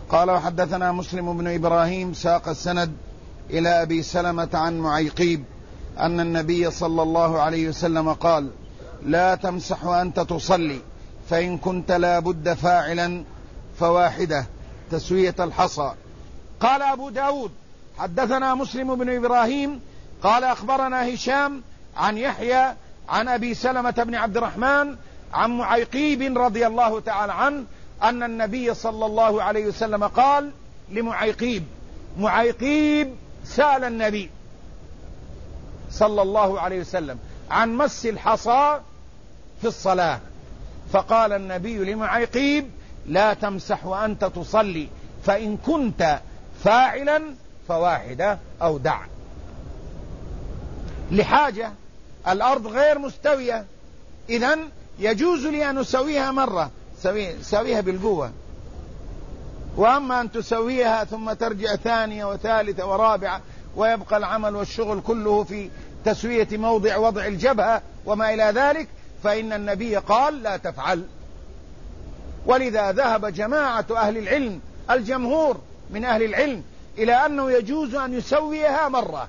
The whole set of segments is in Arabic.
قال وحدثنا مسلم بن إبراهيم ساق السند إلى أبي سلمة عن معيقيب أن النبي صلى الله عليه وسلم قال: لا تمسح وأنت تصلي، فإن كنت لا بد فاعلا فواحدة، تسوية الحصى. قال أبو داود: حدثنا مسلم بن إبراهيم قال أخبرنا هشام عن يحيى عن أبي سلمة بن عبد الرحمن عن معيقيب رضي الله تعالى عنه أن النبي صلى الله عليه وسلم قال لمعيقيب. معيقيب سأل النبي صلى الله عليه وسلم عن مس الحصى في الصلاة، فقال النبي لمعيقيب: لا تمسح وأنت تصلي، فإن كنت فاعلا فواحدة أو دع. لحاجة، الأرض غير مستوية، إذن يجوز لي أن أسويها مرة، سويها بالقوة. وأما أن تسويها ثم ترجع ثانية وثالثة ورابعة ويبقى العمل والشغل كله في تسوية موضع وضع الجبهة وما إلى ذلك، فإن النبي قال: لا تفعل. ولذا ذهب جماعة أهل العلم، الجمهور من أهل العلم، إلى أنه يجوز أن يسويها مرة،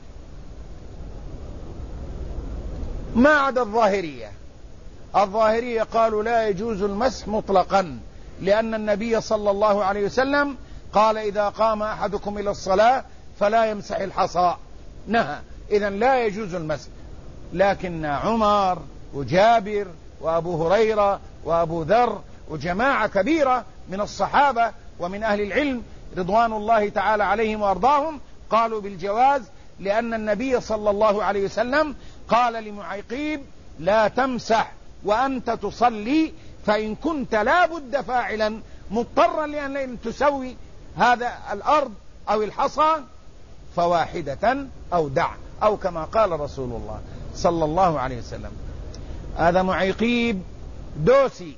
ما عدا الظاهرية. الظاهرية قالوا لا يجوز المسح مطلقا، لأن النبي صلى الله عليه وسلم قال: إذا قام أحدكم إلى الصلاة فلا يمسح الحصى، نهى، إذن لا يجوز المسح. لكن عمر وجابر وأبو هريرة وأبو ذر وجماعة كبيرة من الصحابة ومن أهل العلم رضوان الله تعالى عليهم وأرضاهم قالوا بالجواز، لأن النبي صلى الله عليه وسلم قال لمعيقيب: لا تمسح وأنت تصلي، فإن كنت لا بد فاعلا مضطرا لأن تسوي هذا الأرض أو الحصى فواحدة أو دع، أو كما قال رسول الله صلى الله عليه وسلم. هذا معيقيب دوسي،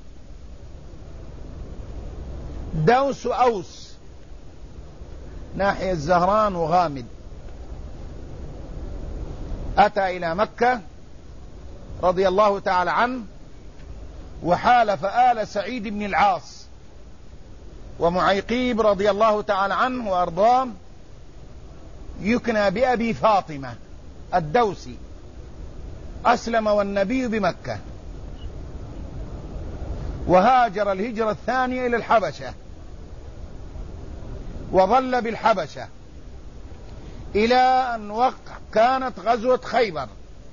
دوس أوس، ناحية الزهران وغامد. أتى إلى مكة رضي الله تعالى عنه وحالف آل سعيد بن العاص، ومعيقيب رضي الله تعالى عنه وأرضاه يكنى بأبي فاطمة الدوسي، أسلم والنبي بمكة، وهاجر الهجرة الثانية إلى الحبشة، وظل بالحبشة إلى أن كانت غزوة خيبر،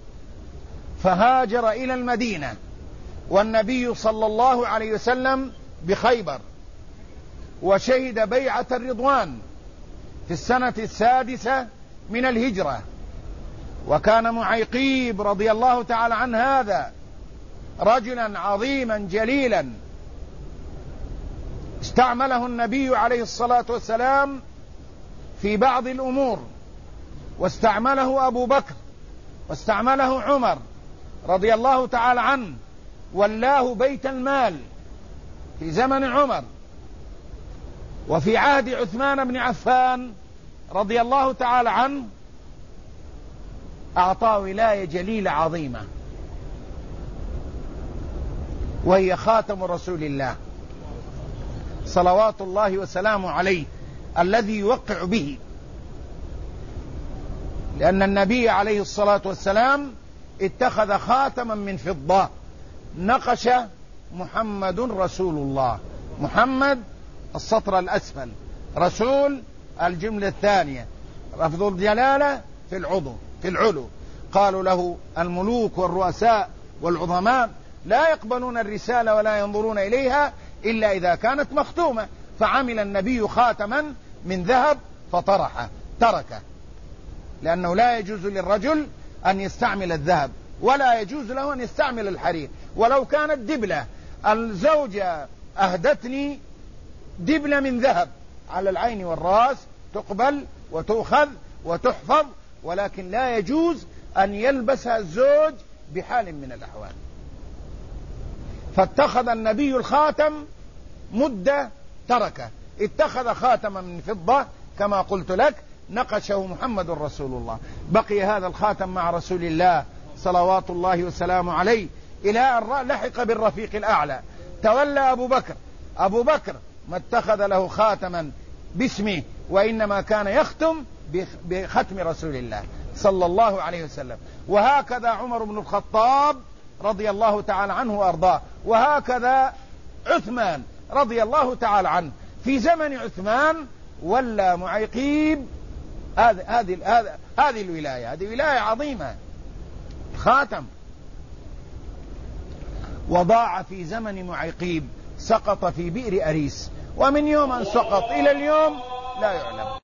فهاجر إلى المدينة والنبي صلى الله عليه وسلم بخيبر، وشهد بيعة الرضوان في السنة 6 من الهجرة. وكان معيقيب رضي الله تعالى عنه هذا رجلا عظيما جليلا، استعمله النبي عليه الصلاة والسلام في بعض الأمور، واستعمله أبو بكر، واستعمله عمر رضي الله تعالى عنه، ولاه بيت المال في زمن عمر، وفي عهد عثمان بن عفان رضي الله تعالى عنه أعطاه ولاية جليلة عظيمة، وهي خاتم رسول الله صلوات الله وسلامه عليه الذي يوقع به، لأن النبي عليه الصلاة والسلام اتخذ خاتما من فضة نقش محمد رسول الله، محمد السطر الأسفل، رسول الجملة الثانية، رفض الجلالة في العلو. قالوا له الملوك والرؤساء والعظماء لا يقبلون الرسالة ولا ينظرون إليها إلا إذا كانت مختومة، فعمل النبي خاتما من ذهب فطرحه، تركه، لأنه لا يجوز للرجل أن يستعمل الذهب، ولا يجوز له أن يستعمل الحرير، ولو كانت دبلة. الزوجة أهدتني دبلة من ذهب، على العين والرأس، تقبل وتؤخذ وتحفظ، ولكن لا يجوز أن يلبسها الزوج بحال من الأحوال. فاتخذ النبي الخاتم مدة تركه، اتخذ خاتما من فضة كما قلت لك نقشه محمد رسول الله. بقي هذا الخاتم مع رسول الله صلوات الله وسلامه عليه إلى أن لحق بالرفيق الأعلى. تولى أبو بكر ما اتخذ له خاتما باسمه، وإنما كان يختم بختم رسول الله صلى الله عليه وسلم. وهكذا عمر بن الخطاب رضي الله تعالى عنه وأرضاه، وهكذا عثمان رضي الله تعالى عنه. في زمن عثمان ولا معيقيب هذه الولاية، هذه ولاية عظيمة، خاتم. وضاع في زمن معيقيب، سقط في بئر أريس، ومن يوم أن سقط إلى اليوم لا يعلم.